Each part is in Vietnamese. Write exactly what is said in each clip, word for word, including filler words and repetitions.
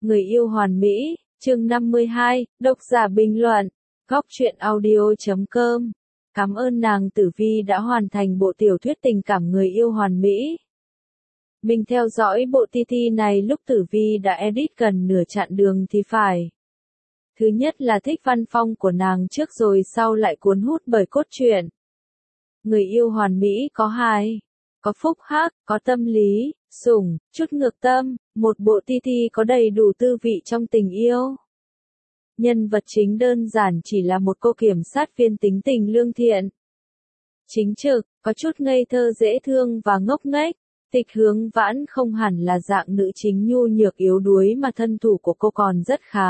Người yêu hoàn mỹ, chương năm mươi hai, độc giả bình luận, góc truyện audio chấm com. Cảm ơn nàng Tử Vi đã hoàn thành bộ tiểu thuyết tình cảm Người yêu hoàn mỹ. Mình theo dõi bộ tê tê này lúc Tử Vi đã edit gần nửa chặng đường thì phải. Thứ nhất là thích văn phong của nàng trước rồi sau lại cuốn hút bởi cốt truyện. Người yêu hoàn mỹ có hai, có phúc hắc, có tâm lý, sủng, chút ngược tâm, một bộ tê tê có đầy đủ tư vị trong tình yêu. Nhân vật chính đơn giản chỉ là một cô kiểm sát viên tính tình lương thiện, chính trực, có chút ngây thơ dễ thương và ngốc nghếch. Tịch Hướng Vãn không hẳn là dạng nữ chính nhu nhược yếu đuối mà thân thủ của cô còn rất khá.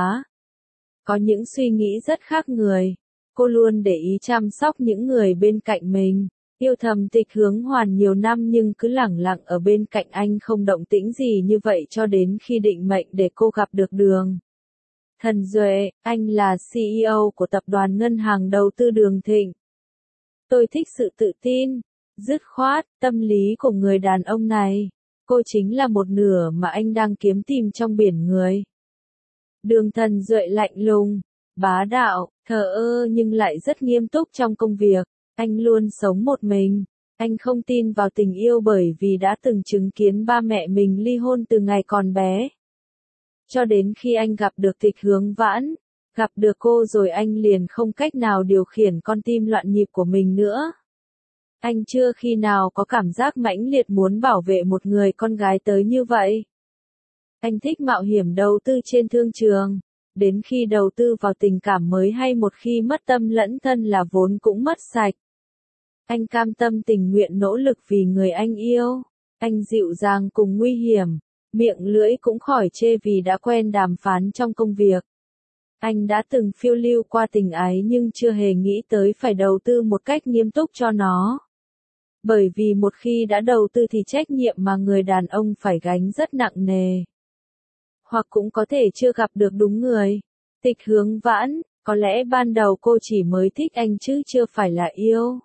Có những suy nghĩ rất khác người. Cô luôn để ý chăm sóc những người bên cạnh mình. Yêu thầm Tịch Hướng Hoàn nhiều năm nhưng cứ lẳng lặng ở bên cạnh anh không động tĩnh gì như vậy cho đến khi định mệnh để cô gặp được Đường Thần Duệ. Anh là xê e ô của tập đoàn ngân hàng đầu tư Đường Thịnh. Tôi thích sự tự tin, dứt khoát, tâm lý của người đàn ông này. Cô chính là một nửa mà anh đang kiếm tìm trong biển người. Đường Thần Duệ lạnh lùng, bá đạo, thờ ơ nhưng lại rất nghiêm túc trong công việc. Anh luôn sống một mình. Anh không tin vào tình yêu bởi vì đã từng chứng kiến ba mẹ mình ly hôn từ ngày còn bé. Cho đến khi anh gặp được Tịch Hướng Vãn, gặp được cô rồi anh liền không cách nào điều khiển con tim loạn nhịp của mình nữa. Anh chưa khi nào có cảm giác mãnh liệt muốn bảo vệ một người con gái tới như vậy. Anh thích mạo hiểm đầu tư trên thương trường. Đến khi đầu tư vào tình cảm mới hay một khi mất tâm lẫn thân là vốn cũng mất sạch. Anh cam tâm tình nguyện nỗ lực vì người anh yêu. Anh dịu dàng cùng nguy hiểm. Miệng lưỡi cũng khỏi chê vì đã quen đàm phán trong công việc. Anh đã từng phiêu lưu qua tình ái nhưng chưa hề nghĩ tới phải đầu tư một cách nghiêm túc cho nó. Bởi vì một khi đã đầu tư thì trách nhiệm mà người đàn ông phải gánh rất nặng nề. Hoặc cũng có thể chưa gặp được đúng người. Tịch Hướng Vãn, có lẽ ban đầu cô chỉ mới thích anh chứ chưa phải là yêu.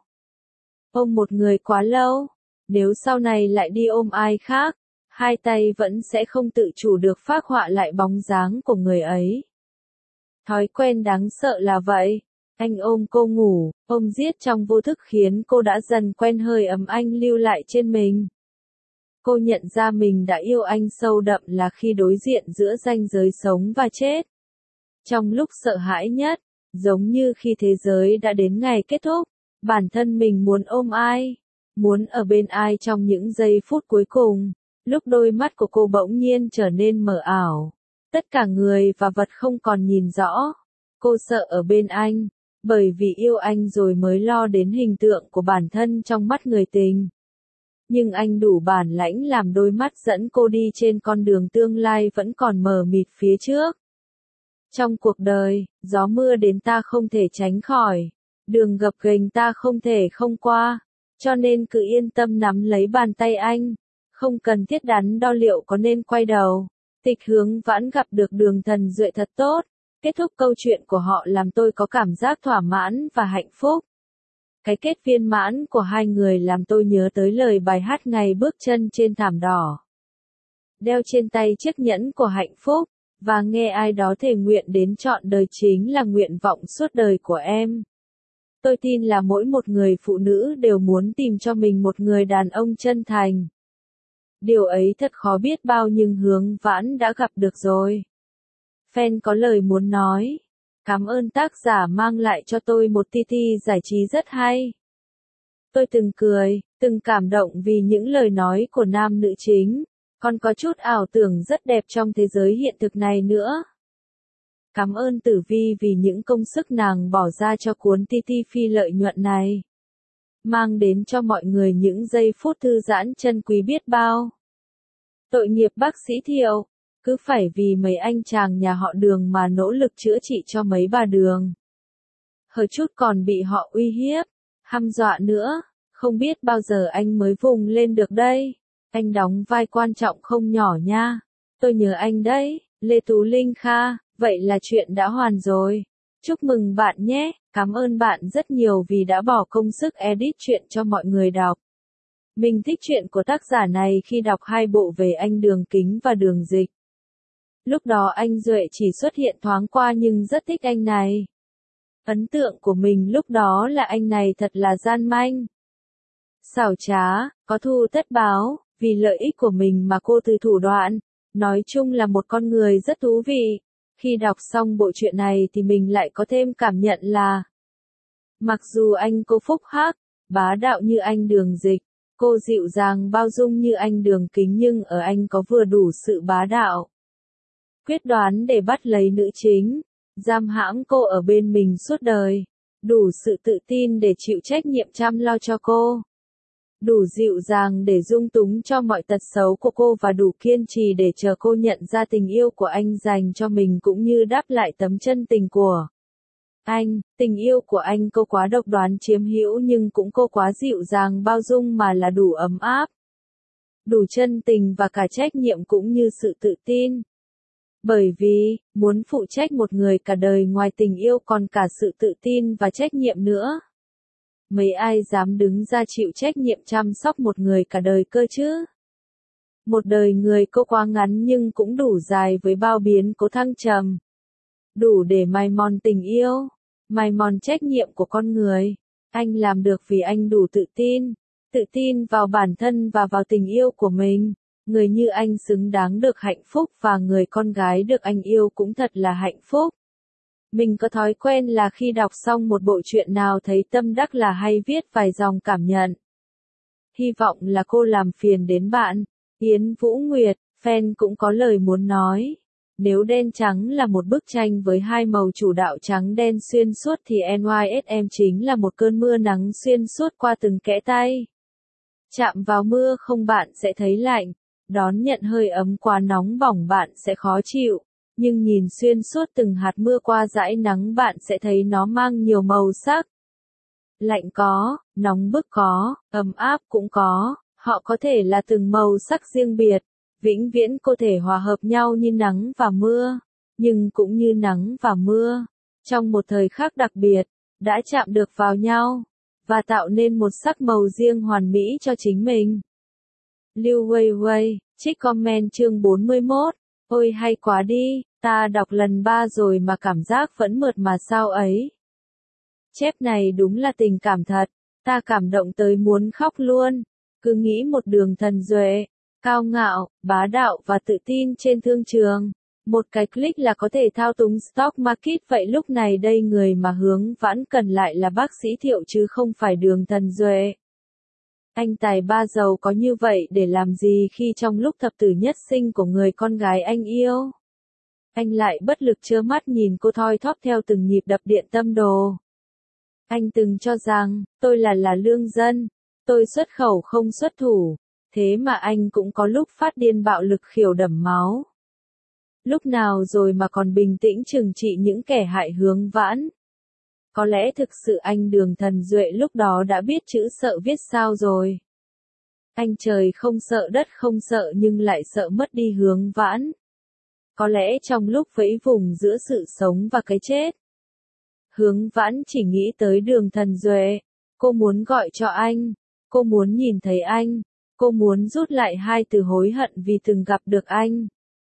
Ôm một người quá lâu, nếu sau này lại đi ôm ai khác, hai tay vẫn sẽ không tự chủ được phác họa lại bóng dáng của người ấy. Thói quen đáng sợ là vậy. Anh ôm cô ngủ, ôm giết trong vô thức khiến cô đã dần quen hơi ấm anh lưu lại trên mình. Cô nhận ra mình đã yêu anh sâu đậm là khi đối diện giữa ranh giới sống và chết. Trong lúc sợ hãi nhất, giống như khi thế giới đã đến ngày kết thúc, bản thân mình muốn ôm ai, muốn ở bên ai trong những giây phút cuối cùng. Lúc đôi mắt của cô bỗng nhiên trở nên mờ ảo, tất cả người và vật không còn nhìn rõ. Cô sợ ở bên anh, bởi vì yêu anh rồi mới lo đến hình tượng của bản thân trong mắt người tình. Nhưng anh đủ bản lãnh làm đôi mắt dẫn cô đi trên con đường tương lai vẫn còn mờ mịt phía trước. Trong cuộc đời, gió mưa đến ta không thể tránh khỏi, đường gập ghềnh ta không thể không qua, cho nên cứ yên tâm nắm lấy bàn tay anh, không cần thiết đắn đo liệu có nên quay đầu. Tịch Hướng Vãn gặp được Đường Thần Duệ thật tốt, kết thúc câu chuyện của họ làm tôi có cảm giác thỏa mãn và hạnh phúc. Cái kết viên mãn của hai người làm tôi nhớ tới lời bài hát ngày bước chân trên thảm đỏ. Đeo trên tay chiếc nhẫn của hạnh phúc, và nghe ai đó thề nguyện đến trọn đời chính là nguyện vọng suốt đời của em. Tôi tin là mỗi một người phụ nữ đều muốn tìm cho mình một người đàn ông chân thành. Điều ấy thật khó biết bao nhưng Hướng Vãn đã gặp được rồi. Fan có lời muốn nói. Cảm ơn tác giả mang lại cho tôi một tê tê giải trí rất hay. Tôi từng cười, từng cảm động vì những lời nói của nam nữ chính, còn có chút ảo tưởng rất đẹp trong thế giới hiện thực này nữa. Cảm ơn Tử Vi vì những công sức nàng bỏ ra cho cuốn tê tê phi lợi nhuận này. Mang đến cho mọi người những giây phút thư giãn chân quý biết bao. Tội nghiệp bác sĩ Thiệu. Cứ phải vì mấy anh chàng nhà họ Đường mà nỗ lực chữa trị cho mấy bà Đường. Hơi chút còn bị họ uy hiếp, hăm dọa nữa, không biết bao giờ anh mới vùng lên được đây. Anh đóng vai quan trọng không nhỏ nha. Tôi nhớ anh đấy, Lê Tú Linh Kha, vậy là chuyện đã hoàn rồi. Chúc mừng bạn nhé, cảm ơn bạn rất nhiều vì đã bỏ công sức edit chuyện cho mọi người đọc. Mình thích chuyện của tác giả này khi đọc hai bộ về anh Đường Kính và Đường Dịch. Lúc đó anh Duệ chỉ xuất hiện thoáng qua nhưng rất thích anh này. Ấn tượng của mình lúc đó là anh này thật là gian manh. Xảo trá, có thù tất báo, vì lợi ích của mình mà cô từ thủ đoạn. Nói chung là một con người rất thú vị. Khi đọc xong bộ truyện này thì mình lại có thêm cảm nhận là mặc dù anh cô phúc hắc, bá đạo như anh Đường Dịch, cô dịu dàng bao dung như anh Đường Kính nhưng ở anh có vừa đủ sự bá đạo. Quyết đoán để bắt lấy nữ chính, giam hãm cô ở bên mình suốt đời, đủ sự tự tin để chịu trách nhiệm chăm lo cho cô. Đủ dịu dàng để dung túng cho mọi tật xấu của cô và đủ kiên trì để chờ cô nhận ra tình yêu của anh dành cho mình cũng như đáp lại tấm chân tình của anh. Tình yêu của anh cô quá độc đoán chiếm hữu nhưng cũng cô quá dịu dàng bao dung mà là đủ ấm áp. Đủ chân tình và cả trách nhiệm cũng như sự tự tin. Bởi vì, muốn phụ trách một người cả đời ngoài tình yêu còn cả sự tự tin và trách nhiệm nữa. Mấy ai dám đứng ra chịu trách nhiệm chăm sóc một người cả đời cơ chứ? Một đời người cô quá ngắn nhưng cũng đủ dài với bao biến cố thăng trầm. Đủ để mài mòn tình yêu, mài mòn trách nhiệm của con người. Anh làm được vì anh đủ tự tin, tự tin vào bản thân và vào tình yêu của mình. Người như anh xứng đáng được hạnh phúc và người con gái được anh yêu cũng thật là hạnh phúc. Mình có thói quen là khi đọc xong một bộ truyện nào thấy tâm đắc là hay viết vài dòng cảm nhận. Hy vọng là cô làm phiền đến bạn. Yến Vũ Nguyệt, fan cũng có lời muốn nói. Nếu đen trắng là một bức tranh với hai màu chủ đạo trắng đen xuyên suốt thì en i ét em chính là một cơn mưa nắng xuyên suốt qua từng kẽ tay. Chạm vào mưa không bạn sẽ thấy lạnh, đón nhận hơi ấm quá nóng bỏng bạn sẽ khó chịu, nhưng nhìn xuyên suốt từng hạt mưa qua dải nắng bạn sẽ thấy nó mang nhiều màu sắc. Lạnh có, nóng bức có, ấm áp cũng có, họ có thể là từng màu sắc riêng biệt, vĩnh viễn có thể hòa hợp nhau như nắng và mưa, nhưng cũng như nắng và mưa, trong một thời khắc đặc biệt, đã chạm được vào nhau, và tạo nên một sắc màu riêng hoàn mỹ cho chính mình. Lưu Wei Wei, trích comment chương bốn mươi mốt, ôi hay quá đi, ta đọc lần ba rồi mà cảm giác vẫn mượt mà sao ấy. Chép này đúng là tình cảm thật, ta cảm động tới muốn khóc luôn, cứ nghĩ một Đường Thần Duệ, cao ngạo, bá đạo và tự tin trên thương trường. Một cái click là có thể thao túng stock market vậy lúc này đây người mà Hướng Vãn cần lại là bác sĩ Thiệu chứ không phải Đường Thần Duệ. Anh tài ba giàu có như vậy để làm gì khi trong lúc thập tử nhất sinh của người con gái anh yêu? Anh lại bất lực trơ mắt nhìn cô thoi thóp theo từng nhịp đập điện tâm đồ. Anh từng cho rằng, tôi là là lương dân, tôi xuất khẩu không xuất thủ, thế mà anh cũng có lúc phát điên bạo lực khiêu đẫm máu. Lúc nào rồi mà còn bình tĩnh trừng trị những kẻ hại Hướng Vãn? Có lẽ thực sự anh Đường Thần Duệ lúc đó đã biết chữ sợ viết sao rồi. Anh trời không sợ đất không sợ nhưng lại sợ mất đi Hướng Vãn. Có lẽ trong lúc vẫy vùng giữa sự sống và cái chết, Hướng Vãn chỉ nghĩ tới Đường Thần Duệ. Cô muốn gọi cho anh, cô muốn nhìn thấy anh, cô muốn rút lại hai từ hối hận vì từng gặp được anh.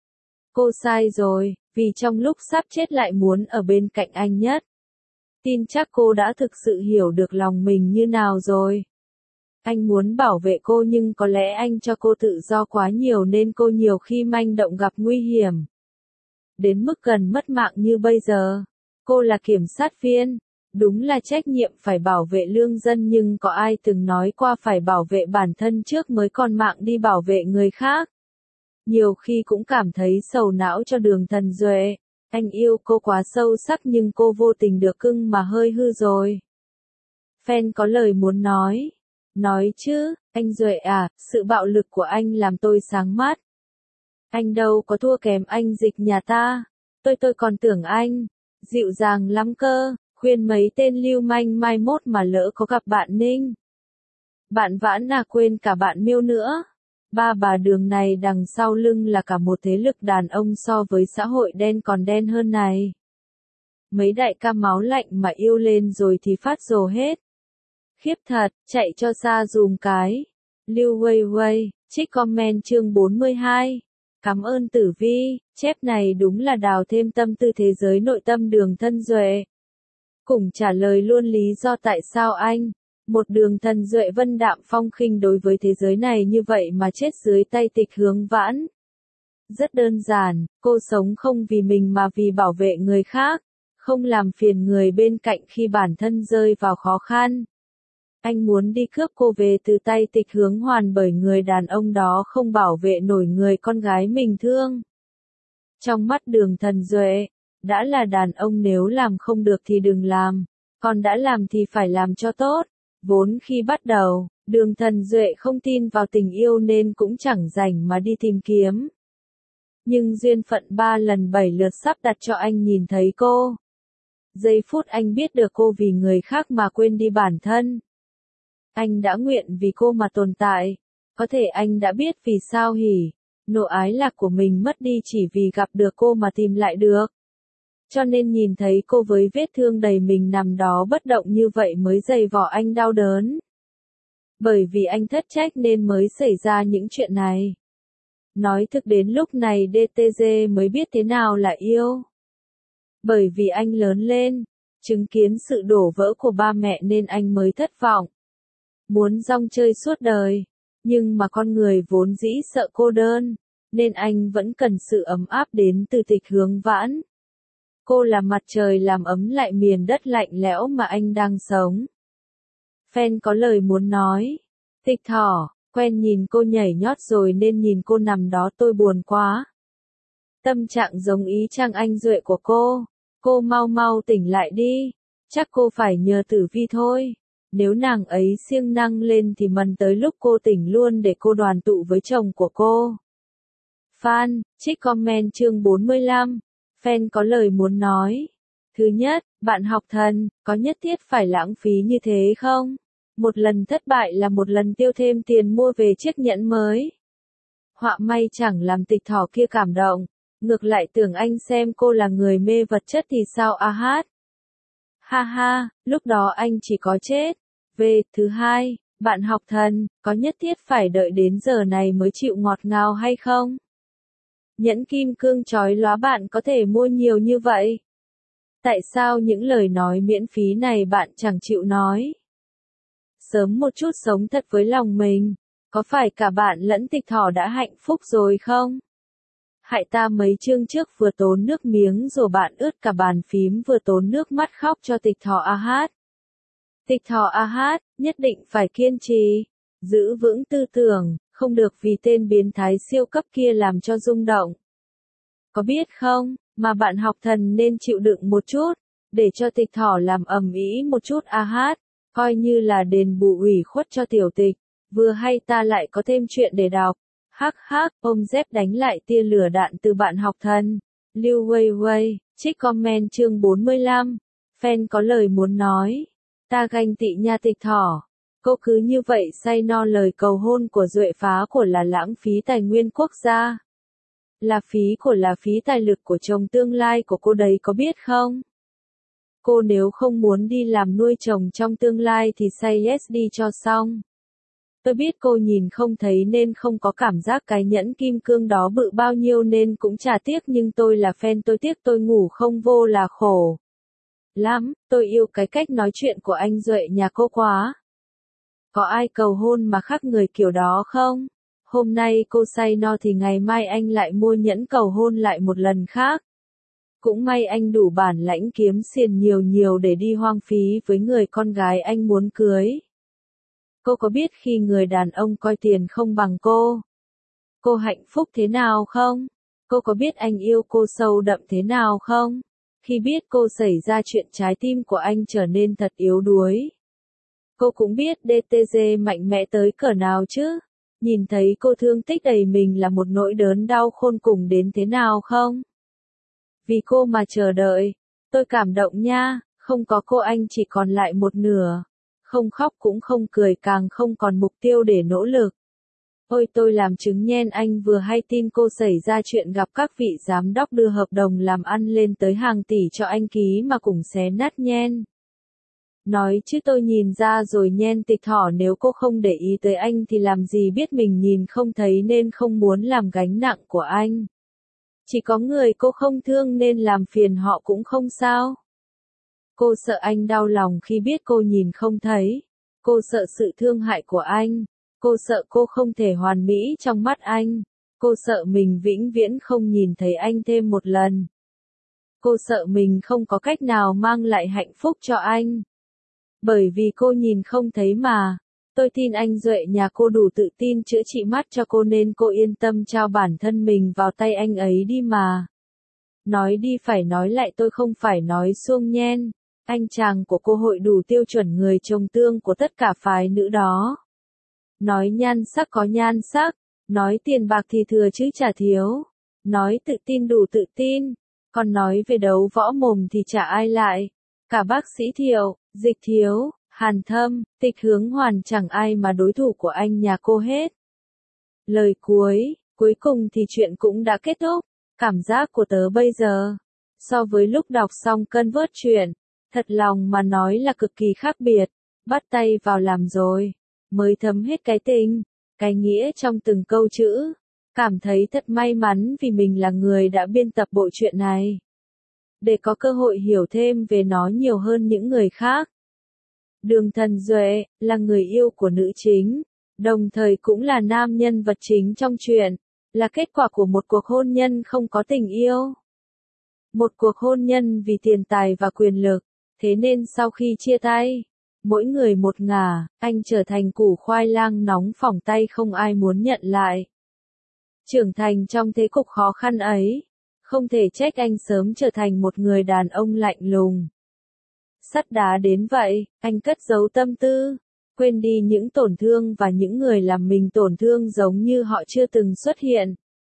Cô sai rồi, vì trong lúc sắp chết lại muốn ở bên cạnh anh nhất. Tin chắc cô đã thực sự hiểu được lòng mình như nào rồi. Anh muốn bảo vệ cô nhưng có lẽ anh cho cô tự do quá nhiều nên cô nhiều khi manh động gặp nguy hiểm. Đến mức gần mất mạng như bây giờ. Cô là kiểm sát viên, đúng là trách nhiệm phải bảo vệ lương dân nhưng có ai từng nói qua phải bảo vệ bản thân trước mới còn mạng đi bảo vệ người khác. Nhiều khi cũng cảm thấy sầu não cho Đường Thần Duệ. Anh yêu cô quá sâu sắc nhưng cô vô tình được cưng mà hơi hư rồi. Fan có lời muốn nói. Nói chứ, anh Duệ à, sự bạo lực của anh làm tôi sáng mắt. Anh đâu có thua kém anh Dịch nhà ta. Tôi tôi còn tưởng anh dịu dàng lắm cơ, khuyên mấy tên lưu manh mai mốt mà lỡ có gặp bạn Ninh. Bạn Vãn à quên cả bạn Miêu nữa. Ba bà Đường này đằng sau lưng là cả một thế lực đàn ông so với xã hội đen còn đen hơn này. Mấy đại ca máu lạnh mà yêu lên rồi thì phát rồ hết. Khiếp thật, chạy cho xa dùm cái. Lưu Wei Wei, trích comment chương bốn mươi hai. Cảm ơn Tử Vi, chép này đúng là đào thêm tâm tư thế giới nội tâm Đường Thân Duệ. Cùng trả lời luôn lý do tại sao anh, một Đường Thân Duệ vân đạm phong khinh đối với thế giới này như vậy mà chết dưới tay Tịch Hướng Vãn. Rất đơn giản, cô sống không vì mình mà vì bảo vệ người khác, không làm phiền người bên cạnh khi bản thân rơi vào khó khăn. Anh muốn đi cướp cô về từ tay Tịch Hướng Hoàn bởi người đàn ông đó không bảo vệ nổi người con gái mình thương. Trong mắt Đường Thân Duệ, đã là đàn ông nếu làm không được thì đừng làm, còn đã làm thì phải làm cho tốt. Vốn khi bắt đầu, Đường Thân Duệ không tin vào tình yêu nên cũng chẳng rảnh mà đi tìm kiếm. Nhưng duyên phận ba lần bảy lượt sắp đặt cho anh nhìn thấy cô. Giây phút anh biết được cô vì người khác mà quên đi bản thân. Anh đã nguyện vì cô mà tồn tại. Có thể anh đã biết vì sao hỉ, nộ ái lạc của mình mất đi chỉ vì gặp được cô mà tìm lại được. Cho nên nhìn thấy cô với vết thương đầy mình nằm đó bất động như vậy mới dày vò anh đau đớn. Bởi vì anh thất trách nên mới xảy ra những chuyện này. Nói thực đến lúc này đê tê giê mới biết thế nào là yêu. Bởi vì anh lớn lên, chứng kiến sự đổ vỡ của ba mẹ nên anh mới thất vọng. Muốn rong chơi suốt đời, nhưng mà con người vốn dĩ sợ cô đơn, nên anh vẫn cần sự ấm áp đến từ Tịch Hướng Vãn. Cô là mặt trời làm ấm lại miền đất lạnh lẽo mà anh đang sống. Fan có lời muốn nói. Tịch Thỏ, quen nhìn cô nhảy nhót rồi nên nhìn cô nằm đó tôi buồn quá. Tâm trạng giống ý Trang Anh Duệ của cô. Cô mau mau tỉnh lại đi. Chắc cô phải nhờ Tử Vi thôi. Nếu nàng ấy siêng năng lên thì mần tới lúc cô tỉnh luôn để cô đoàn tụ với chồng của cô. Fan, trích comment chương bốn mươi lăm. Fan có lời muốn nói. Thứ nhất, bạn học thần, có nhất thiết phải lãng phí như thế không? Một lần thất bại là một lần tiêu thêm tiền mua về chiếc nhẫn mới. Họa may chẳng làm Tịch Thỏ kia cảm động. Ngược lại tưởng anh xem cô là người mê vật chất thì sao a hát. Ha ha, lúc đó anh chỉ có chết. Về, thứ hai, bạn học thần, có nhất thiết phải đợi đến giờ này mới chịu ngọt ngào hay không? Nhẫn kim cương chói lóa bạn có thể mua nhiều như vậy. Tại sao những lời nói miễn phí này bạn chẳng chịu nói? Sớm một chút sống thật với lòng mình, có phải cả bạn lẫn Tịch Thỏ đã hạnh phúc rồi không? Hại ta mấy chương trước vừa tốn nước miếng rồi bạn ướt cả bàn phím vừa tốn nước mắt khóc cho Tịch Thỏ a hát. Tịch Thỏ a hát, nhất định phải kiên trì, giữ vững tư tưởng, không được vì tên biến thái siêu cấp kia làm cho rung động. Có biết không, mà bạn học thần nên chịu đựng một chút, để cho Tịch Thỏ làm ầm ĩ một chút a hát, coi như là đền bù ủy khuất cho tiểu Tịch, vừa hay ta lại có thêm chuyện để đọc. Hắc hắc, ôm dép đánh lại tia lửa đạn từ bạn học thần. Lưu Wei Wei, trích comment chương bốn mươi lăm. Fan có lời muốn nói. Ta ganh tị nha Tịch Thỏ. Cô cứ như vậy say no lời cầu hôn của Duệ phá của là lãng phí tài nguyên quốc gia. Là phí của là phí tài lực của chồng tương lai của cô đấy có biết không? Cô nếu không muốn đi làm nuôi chồng trong tương lai thì say yes đi cho xong. Tôi biết cô nhìn không thấy nên không có cảm giác cái nhẫn kim cương đó bự bao nhiêu nên cũng chả tiếc nhưng tôi là fan tôi tiếc tôi ngủ không vô là khổ. Lắm, tôi yêu cái cách nói chuyện của anh Duệ nhà cô quá. Có ai cầu hôn mà khác người kiểu đó không? Hôm nay cô say no thì ngày mai anh lại mua nhẫn cầu hôn lại một lần khác. Cũng may anh đủ bản lãnh kiếm xiền nhiều nhiều để đi hoang phí với người con gái anh muốn cưới. Cô có biết khi người đàn ông coi tiền không bằng cô, cô hạnh phúc thế nào không? Cô có biết anh yêu cô sâu đậm thế nào không? Khi biết cô xảy ra chuyện trái tim của anh trở nên thật yếu đuối. Cô cũng biết đê tê giê mạnh mẽ tới cỡ nào chứ? Nhìn thấy cô thương tích đầy mình là một nỗi đớn đau khôn cùng đến thế nào không? Vì cô mà chờ đợi, tôi cảm động nha, không có cô anh chỉ còn lại một nửa. Không khóc cũng không cười càng không còn mục tiêu để nỗ lực. Ôi tôi làm chứng nhen anh vừa hay tin cô xảy ra chuyện gặp các vị giám đốc đưa hợp đồng làm ăn lên tới hàng tỷ cho anh ký mà cũng xé nát nhen. Nói chứ tôi nhìn ra rồi nhen Tịch Thỏ, nếu cô không để ý tới anh thì làm gì biết mình nhìn không thấy nên không muốn làm gánh nặng của anh. Chỉ có người cô không thương nên làm phiền họ cũng không sao. Cô sợ anh đau lòng khi biết cô nhìn không thấy. Cô sợ sự thương hại của anh. Cô sợ cô không thể hoàn mỹ trong mắt anh. Cô sợ mình vĩnh viễn không nhìn thấy anh thêm một lần. Cô sợ mình không có cách nào mang lại hạnh phúc cho anh. Bởi vì cô nhìn không thấy mà. Tôi tin anh Duệ nhà cô đủ tự tin chữa trị mắt cho cô nên cô yên tâm trao bản thân mình vào tay anh ấy đi mà. Nói đi phải nói lại, tôi không phải nói suông nhen. Anh chàng của cô hội đủ tiêu chuẩn người chồng tương của tất cả phái nữ đó. Nói nhan sắc có nhan sắc, nói tiền bạc thì thừa chứ chả thiếu, nói tự tin đủ tự tin, còn nói về đấu võ mồm thì chả ai lại. Cả bác sĩ Thiệu, Dịch Thiếu, Hàn Thâm, Tịch Hướng Hoàn chẳng ai mà đối thủ của anh nhà cô hết. Lời cuối, cuối cùng thì chuyện cũng đã kết thúc. Cảm giác của tớ bây giờ, so với lúc đọc xong cân vớt chuyện, thật lòng mà nói là cực kỳ khác biệt. Bắt tay vào làm rồi, mới thấm hết cái tình, cái nghĩa trong từng câu chữ. Cảm thấy thật may mắn vì mình là người đã biên tập bộ truyện này. Để có cơ hội hiểu thêm về nó nhiều hơn những người khác. Đường Thần Duệ, là người yêu của nữ chính, đồng thời cũng là nam nhân vật chính trong truyện, là kết quả của một cuộc hôn nhân không có tình yêu. Một cuộc hôn nhân vì tiền tài và quyền lực, thế nên sau khi chia tay, mỗi người một ngả, anh trở thành củ khoai lang nóng phỏng tay không ai muốn nhận lại. Trưởng thành trong thế cục khó khăn ấy, không thể trách anh sớm trở thành một người đàn ông lạnh lùng. Sắt đá đến vậy, anh cất giấu tâm tư, quên đi những tổn thương và những người làm mình tổn thương giống như họ chưa từng xuất hiện.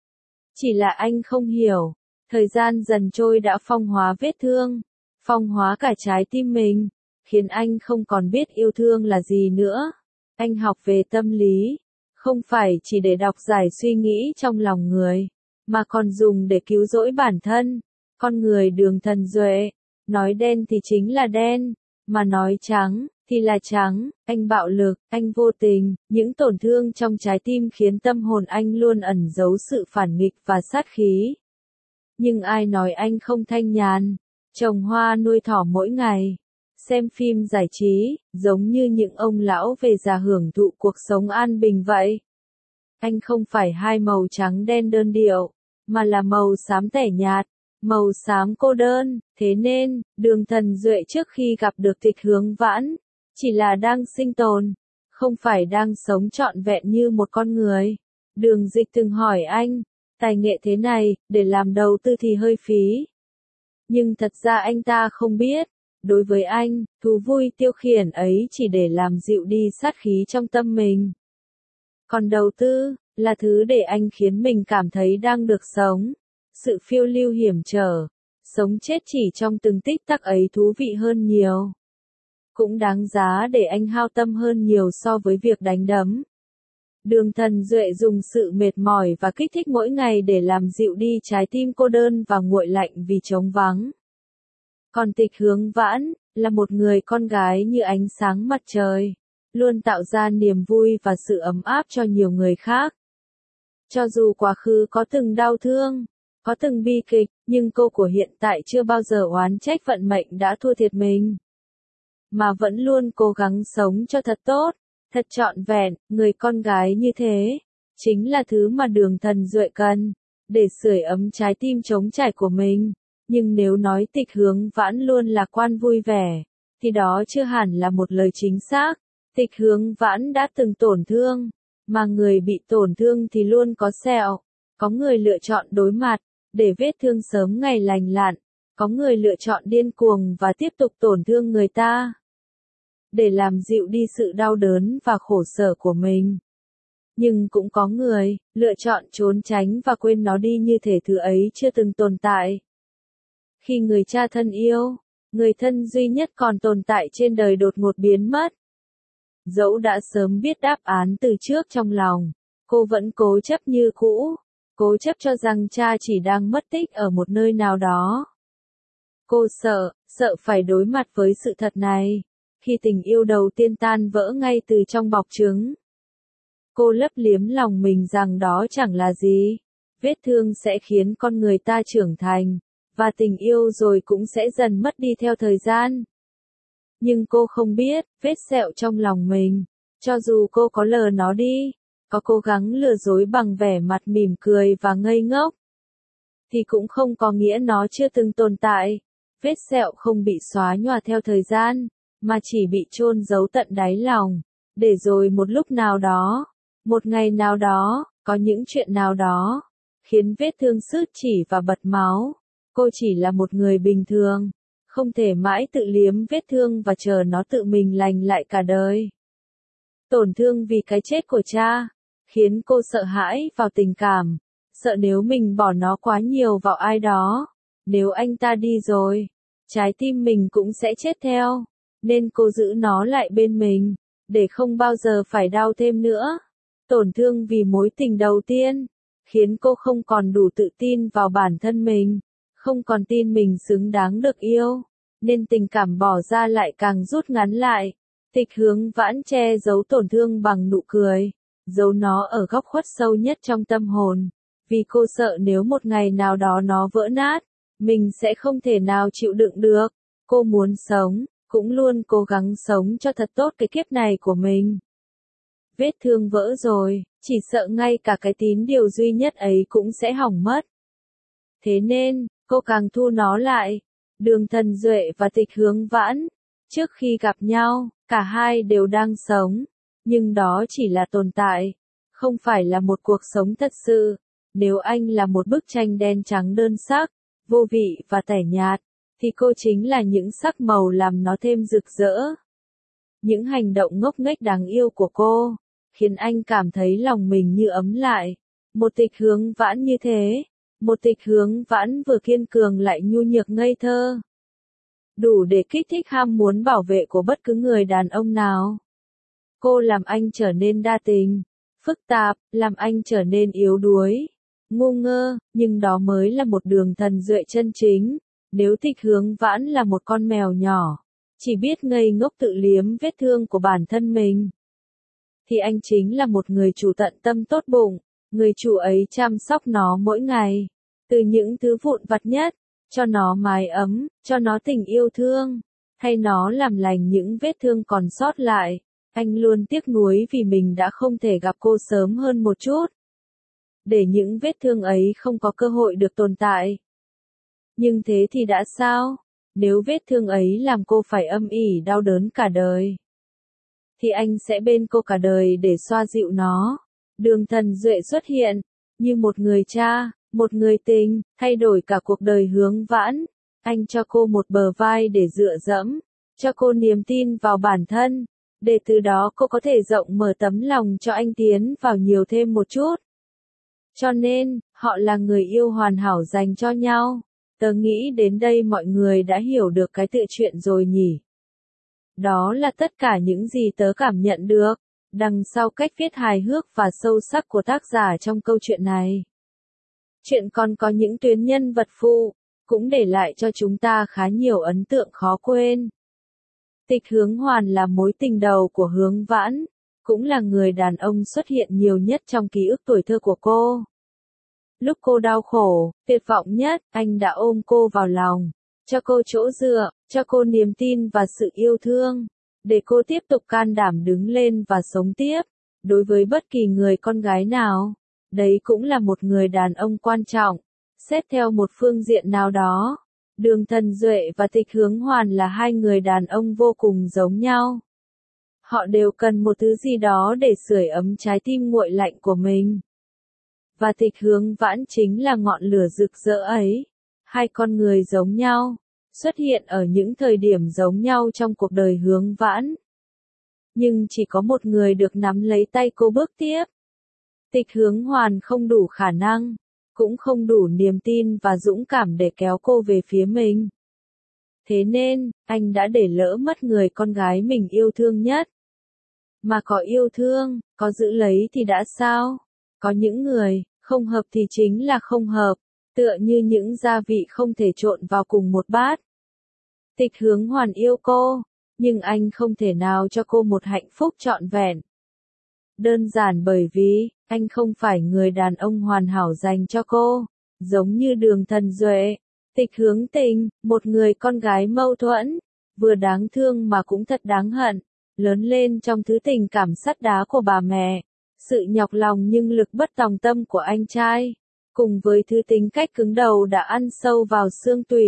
Chỉ là anh không hiểu, thời gian dần trôi đã phong hóa vết thương, phong hóa cả trái tim mình, khiến anh không còn biết yêu thương là gì nữa. Anh học về tâm lý, không phải chỉ để đọc giải suy nghĩ trong lòng người, mà còn dùng để cứu rỗi bản thân. Con người Đường Thần Duệ, nói đen thì chính là đen, mà nói trắng thì là trắng. Anh bạo lực, anh vô tình, những tổn thương trong trái tim khiến tâm hồn anh luôn ẩn giấu sự phản nghịch và sát khí. Nhưng ai nói anh không thanh nhàn, trồng hoa nuôi thỏ mỗi ngày, xem phim giải trí, giống như những ông lão về già hưởng thụ cuộc sống an bình vậy. Anh không phải hai màu trắng đen đơn điệu, mà là màu xám tẻ nhạt, màu xám cô đơn. Thế nên, Đường Thần Duệ trước khi gặp được Tịch Hướng Vãn, chỉ là đang sinh tồn, không phải đang sống trọn vẹn như một con người. Đường Dịch từng hỏi anh, tài nghệ thế này, để làm đầu tư thì hơi phí. Nhưng thật ra anh ta không biết, đối với anh, thú vui tiêu khiển ấy chỉ để làm dịu đi sát khí trong tâm mình. Còn đầu tư, là thứ để anh khiến mình cảm thấy đang được sống. Sự phiêu lưu hiểm trở, sống chết chỉ trong từng tích tắc ấy thú vị hơn nhiều. Cũng đáng giá để anh hao tâm hơn nhiều so với việc đánh đấm. Đường Thần Duệ dùng sự mệt mỏi và kích thích mỗi ngày để làm dịu đi trái tim cô đơn và nguội lạnh vì trống vắng. Còn Tịch Hướng Vãn, là một người con gái như ánh sáng mặt trời, luôn tạo ra niềm vui và sự ấm áp cho nhiều người khác. Cho dù quá khứ có từng đau thương, có từng bi kịch, nhưng cô của hiện tại chưa bao giờ oán trách vận mệnh đã thua thiệt mình, mà vẫn luôn cố gắng sống cho thật tốt, thật trọn vẹn. Người con gái như thế, chính là thứ mà Đường Thần Duệ cần, để sưởi ấm trái tim trống trải của mình. Nhưng nếu nói Tịch Hướng Vãn luôn lạc quan vui vẻ, thì đó chưa hẳn là một lời chính xác. Tịch Hướng Vãn đã từng tổn thương, mà người bị tổn thương thì luôn có sẹo. Có người lựa chọn đối mặt, để vết thương sớm ngày lành lặn. Có người lựa chọn điên cuồng và tiếp tục tổn thương người ta, để làm dịu đi sự đau đớn và khổ sở của mình. Nhưng cũng có người, lựa chọn trốn tránh và quên nó đi như thể thứ ấy chưa từng tồn tại. Khi người cha thân yêu, người thân duy nhất còn tồn tại trên đời đột ngột biến mất, dẫu đã sớm biết đáp án từ trước trong lòng, cô vẫn cố chấp như cũ, cố chấp cho rằng cha chỉ đang mất tích ở một nơi nào đó. Cô sợ, sợ phải đối mặt với sự thật này, khi tình yêu đầu tiên tan vỡ ngay từ trong bọc trứng. Cô lấp liếm lòng mình rằng đó chẳng là gì. Vết thương sẽ khiến con người ta trưởng thành, và tình yêu rồi cũng sẽ dần mất đi theo thời gian. Nhưng cô không biết, vết sẹo trong lòng mình, cho dù cô có lờ nó đi, có cố gắng lừa dối bằng vẻ mặt mỉm cười và ngây ngốc, thì cũng không có nghĩa nó chưa từng tồn tại. Vết sẹo không bị xóa nhòa theo thời gian, mà chỉ bị chôn giấu tận đáy lòng, để rồi một lúc nào đó, một ngày nào đó, có những chuyện nào đó, khiến vết thương sứt chỉ và bật máu. Cô chỉ là một người bình thường, không thể mãi tự liếm vết thương và chờ nó tự mình lành lại cả đời. Tổn thương vì cái chết của cha, khiến cô sợ hãi vào tình cảm, sợ nếu mình bỏ nó quá nhiều vào ai đó, nếu anh ta đi rồi, trái tim mình cũng sẽ chết theo, nên cô giữ nó lại bên mình, để không bao giờ phải đau thêm nữa. Tổn thương vì mối tình đầu tiên, khiến cô không còn đủ tự tin vào bản thân mình, không còn tin mình xứng đáng được yêu, nên tình cảm bỏ ra lại càng rút ngắn lại. Tịch Hướng Vãn che giấu tổn thương bằng nụ cười, giấu nó ở góc khuất sâu nhất trong tâm hồn, vì cô sợ nếu một ngày nào đó nó vỡ nát, mình sẽ không thể nào chịu đựng được. Cô muốn sống, cũng luôn cố gắng sống cho thật tốt cái kiếp này của mình. Vết thương vỡ rồi, chỉ sợ ngay cả cái tín điều duy nhất ấy cũng sẽ hỏng mất. Thế nên, cô càng thu nó lại. Đường Thần Duệ và Tịch Hướng Vãn, trước khi gặp nhau, cả hai đều đang sống, nhưng đó chỉ là tồn tại, không phải là một cuộc sống thật sự. Nếu anh là một bức tranh đen trắng đơn sắc, vô vị và tẻ nhạt, thì cô chính là những sắc màu làm nó thêm rực rỡ. Những hành động ngốc nghếch đáng yêu của cô, khiến anh cảm thấy lòng mình như ấm lại. Một Tịch Hướng Vãn như thế, một Tịch Hướng Vãn vừa kiên cường lại nhu nhược ngây thơ, đủ để kích thích ham muốn bảo vệ của bất cứ người đàn ông nào. Cô làm anh trở nên đa tình, phức tạp, làm anh trở nên yếu đuối, ngu ngơ, nhưng đó mới là một Đường Thần Duệ chân chính. Nếu Tịch Hướng Vãn là một con mèo nhỏ, chỉ biết ngây ngốc tự liếm vết thương của bản thân mình, thì anh chính là một người chủ tận tâm tốt bụng, người chủ ấy chăm sóc nó mỗi ngày, từ những thứ vụn vặt nhất, cho nó mái ấm, cho nó tình yêu thương, hay nó làm lành những vết thương còn sót lại. Anh luôn tiếc nuối vì mình đã không thể gặp cô sớm hơn một chút, để những vết thương ấy không có cơ hội được tồn tại. Nhưng thế thì đã sao? Nếu vết thương ấy làm cô phải âm ỉ đau đớn cả đời, thì anh sẽ bên cô cả đời để xoa dịu nó. Đường Thần Duệ xuất hiện, như một người cha, một người tình, thay đổi cả cuộc đời Hướng Vãn. Anh cho cô một bờ vai để dựa dẫm, cho cô niềm tin vào bản thân, để từ đó cô có thể rộng mở tấm lòng cho anh tiến vào nhiều thêm một chút. Cho nên, họ là người yêu hoàn hảo dành cho nhau. Tớ nghĩ đến đây mọi người đã hiểu được cái tự truyện rồi nhỉ? Đó là tất cả những gì tớ cảm nhận được, đằng sau cách viết hài hước và sâu sắc của tác giả trong câu chuyện này. Chuyện còn có những tuyến nhân vật phụ, cũng để lại cho chúng ta khá nhiều ấn tượng khó quên. Tịch Hướng Hoàn là mối tình đầu của Hướng Vãn, cũng là người đàn ông xuất hiện nhiều nhất trong ký ức tuổi thơ của cô. Lúc cô đau khổ, tuyệt vọng nhất, anh đã ôm cô vào lòng, cho cô chỗ dựa, cho cô niềm tin và sự yêu thương, để cô tiếp tục can đảm đứng lên và sống tiếp. Đối với bất kỳ người con gái nào, đấy cũng là một người đàn ông quan trọng. Xét theo một phương diện nào đó, Đường Thần Duệ và Tịch Hướng Hoàn là hai người đàn ông vô cùng giống nhau. Họ đều cần một thứ gì đó để sưởi ấm trái tim nguội lạnh của mình. Và Tịch Hướng Vãn chính là ngọn lửa rực rỡ ấy. Hai con người giống nhau, xuất hiện ở những thời điểm giống nhau trong cuộc đời Hướng Vãn. Nhưng chỉ có một người được nắm lấy tay cô bước tiếp. Tịch Hướng Hoàn không đủ khả năng, cũng không đủ niềm tin và dũng cảm để kéo cô về phía mình. Thế nên, anh đã để lỡ mất người con gái mình yêu thương nhất. Mà có yêu thương, có giữ lấy thì đã sao? Có những người, không hợp thì chính là không hợp, tựa như những gia vị không thể trộn vào cùng một bát. Tịch Hướng Hoàn yêu cô, nhưng anh không thể nào cho cô một hạnh phúc trọn vẹn. Đơn giản bởi vì, anh không phải người đàn ông hoàn hảo dành cho cô, giống như Đường Thần Duệ. Tịch Hướng Tình, một người con gái mâu thuẫn, vừa đáng thương mà cũng thật đáng hận, lớn lên trong thứ tình cảm sắt đá của bà mẹ, sự nhọc lòng nhưng lực bất tòng tâm của anh trai, cùng với thứ tính cách cứng đầu đã ăn sâu vào xương tủy,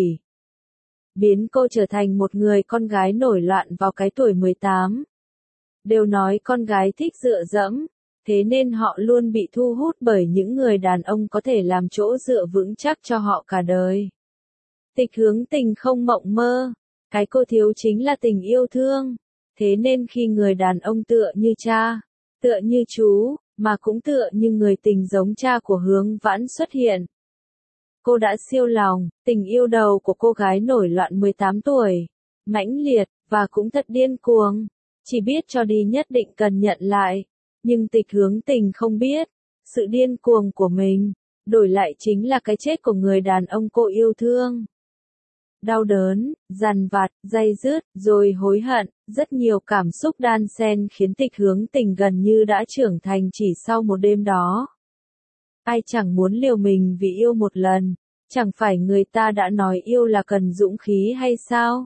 biến cô trở thành một người con gái nổi loạn vào cái tuổi mười tám. Đều nói con gái thích dựa dẫm, thế nên họ luôn bị thu hút bởi những người đàn ông có thể làm chỗ dựa vững chắc cho họ cả đời. Tịch Hướng Tình không mộng mơ, cái cô thiếu chính là tình yêu thương, thế nên khi người đàn ông tựa như cha, tựa như chú, mà cũng tựa như người tình giống cha của Hướng Vãn xuất hiện. Cô đã siêu lòng, tình yêu đầu của cô gái nổi loạn mười tám tuổi, mãnh liệt, và cũng thật điên cuồng, chỉ biết cho đi nhất định cần nhận lại, nhưng Tịch Hướng Tình không biết, sự điên cuồng của mình, đổi lại chính là cái chết của người đàn ông cô yêu thương. Đau đớn, dằn vặt, day dứt, rồi hối hận, rất nhiều cảm xúc đan xen khiến Tịch Hướng Tình gần như đã trưởng thành chỉ sau một đêm đó. Ai chẳng muốn liều mình vì yêu một lần, chẳng phải người ta đã nói yêu là cần dũng khí hay sao?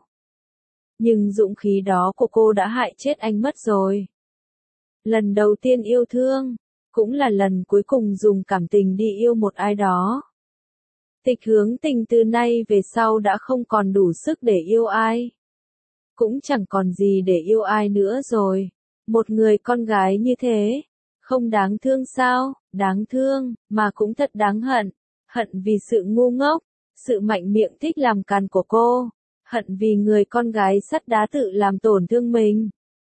Nhưng dũng khí đó của cô đã hại chết anh mất rồi. Lần đầu tiên yêu thương, cũng là lần cuối cùng dùng cảm tình đi yêu một ai đó. Tịch Hướng Tình từ nay về sau đã không còn đủ sức để yêu ai. Cũng chẳng còn gì để yêu ai nữa rồi. Một người con gái như thế, không đáng thương sao? Đáng thương, mà cũng thật đáng hận. Hận vì sự ngu ngốc, sự mạnh miệng thích làm càn của cô. Hận vì người con gái sắt đá tự làm tổn thương mình.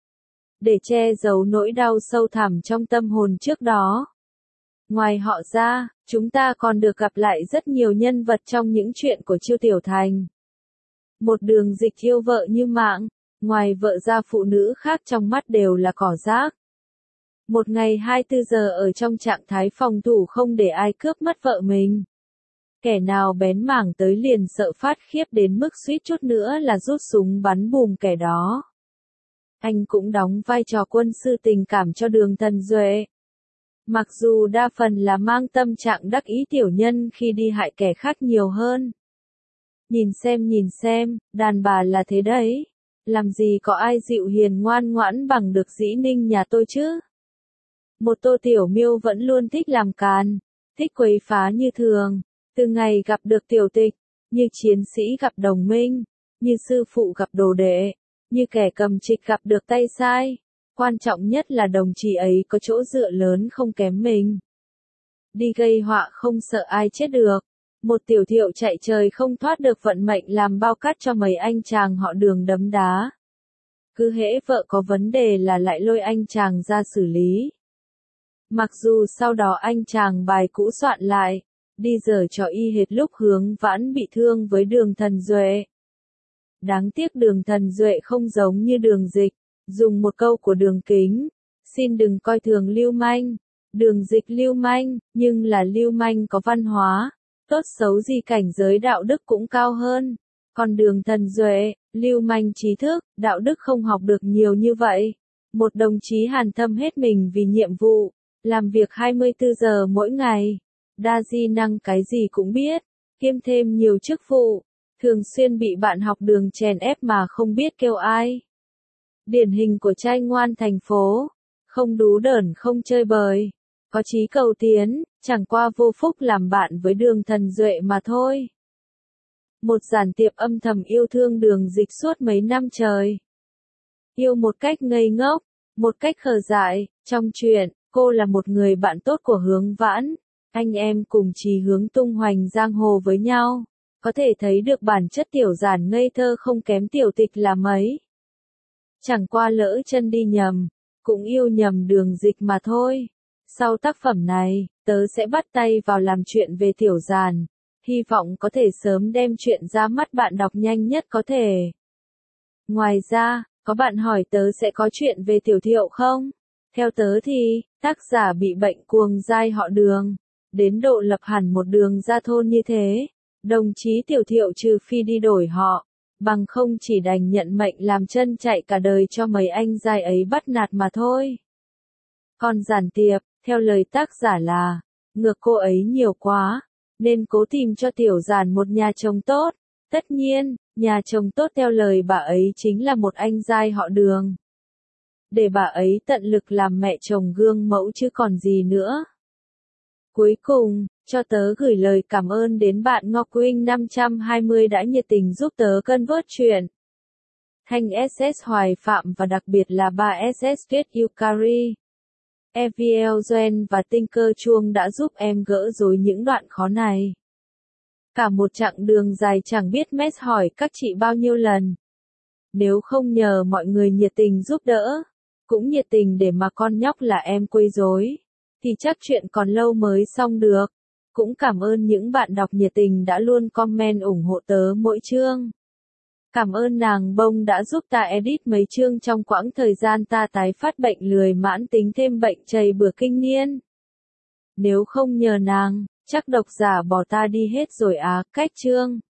Để che giấu nỗi đau sâu thẳm trong tâm hồn trước đó. Ngoài họ ra, chúng ta còn được gặp lại rất nhiều nhân vật trong những chuyện của Chiêu Tiểu Thành. Một Đường Dịch yêu vợ như mạng, ngoài vợ ra phụ nữ khác trong mắt đều là cỏ rác. Một ngày hai mươi tư giờ ở trong trạng thái phòng thủ không để ai cướp mất vợ mình. Kẻ nào bén mảng tới liền sợ phát khiếp đến mức suýt chút nữa là rút súng bắn bùm kẻ đó. Anh cũng đóng vai trò quân sư tình cảm cho Đường Thần Duệ. Mặc dù đa phần là mang tâm trạng đắc ý tiểu nhân khi đi hại kẻ khác nhiều hơn. Nhìn xem nhìn xem, đàn bà là thế đấy. Làm gì có ai dịu hiền ngoan ngoãn bằng được Dĩ Ninh nhà tôi chứ? Một Tô Tiểu Miêu vẫn luôn thích làm càn, thích quấy phá như thường. Từ ngày gặp được Tiểu Tịch, như chiến sĩ gặp đồng minh, như sư phụ gặp đồ đệ, như kẻ cầm trịch gặp được tay sai. Quan trọng nhất là đồng chí ấy có chỗ dựa lớn không kém mình. Đi gây họa không sợ ai chết được. Một tiểu thiệu chạy trời không thoát được vận mệnh làm bao cát cho mấy anh chàng họ Đường đấm đá. Cứ hễ vợ có vấn đề là lại lôi anh chàng ra xử lý. Mặc dù sau đó anh chàng bài cũ soạn lại, đi giở trò y hệt lúc Hướng Vãn bị thương với Đường Thần Duệ. Đáng tiếc Đường Thần Duệ không giống như Đường Dịch. Dùng một câu của Đường Kính, xin đừng coi thường lưu manh. Đường Dịch lưu manh, nhưng là lưu manh có văn hóa, tốt xấu gì cảnh giới đạo đức cũng cao hơn. Còn Đường Thần Duệ, lưu manh trí thức, đạo đức không học được nhiều như vậy. Một đồng chí hàn thâm hết mình vì nhiệm vụ, làm việc hai mươi tư giờ mỗi ngày, đa di năng cái gì cũng biết, kiêm thêm nhiều chức vụ, thường xuyên bị bạn học Đường chèn ép mà không biết kêu ai. Điển hình của trai ngoan thành phố, không đú đởn không chơi bời, có chí cầu tiến, chẳng qua vô phúc làm bạn với Đường Thần Duệ mà thôi. Một giản tiệp âm thầm yêu thương Đường Dịch suốt mấy năm trời. Yêu một cách ngây ngốc, một cách khờ dại, trong chuyện, cô là một người bạn tốt của Hướng Vãn, anh em cùng chí hướng tung hoành giang hồ với nhau, có thể thấy được bản chất tiểu giản ngây thơ không kém Tiểu Tịch là mấy. Chẳng qua lỡ chân đi nhầm, cũng yêu nhầm Đường Dịch mà thôi. Sau tác phẩm này, tớ sẽ bắt tay vào làm chuyện về tiểu giản, hy vọng có thể sớm đem chuyện ra mắt bạn đọc nhanh nhất có thể. Ngoài ra, có bạn hỏi tớ sẽ có chuyện về Tiểu Thiệu không? Theo tớ thì, tác giả bị bệnh cuồng dai họ Đường, đến độ lập hẳn một đường ra thôn như thế, đồng chí Tiểu Thiệu trừ phi đi đổi họ, Bằng không chỉ đành nhận mệnh làm chân chạy cả đời cho mấy anh giai ấy bắt nạt mà thôi. Còn giản tiệp, theo lời tác giả là, ngược cô ấy nhiều quá, nên cố tìm cho tiểu giản một nhà chồng tốt. Tất nhiên, nhà chồng tốt theo lời bà ấy chính là một anh giai họ Đường. Để bà ấy tận lực làm mẹ chồng gương mẫu chứ còn gì nữa. Cuối cùng, cho tớ gửi lời cảm ơn đến bạn Ngọc Huynh năm trăm hai mươi đã nhiệt tình giúp tớ cân vớt chuyện Thanh ét ét Hoài Phạm và đặc biệt là ba ét ét Tuyết Yukari. e vê lờ Joen và Tinker Chuông đã giúp em gỡ rối những đoạn khó này. Cả một chặng đường dài chẳng biết Mess hỏi các chị bao nhiêu lần. Nếu không nhờ mọi người nhiệt tình giúp đỡ, cũng nhiệt tình để mà con nhóc là em quấy rối, thì chắc chuyện còn lâu mới xong được. Cũng cảm ơn những bạn đọc nhiệt tình đã luôn comment ủng hộ tớ mỗi chương. Cảm ơn nàng Bông đã giúp ta edit mấy chương trong quãng thời gian ta tái phát bệnh lười mãn tính thêm bệnh chày bừa kinh niên. Nếu không nhờ nàng, chắc độc giả bỏ ta đi hết rồi á, cách chương.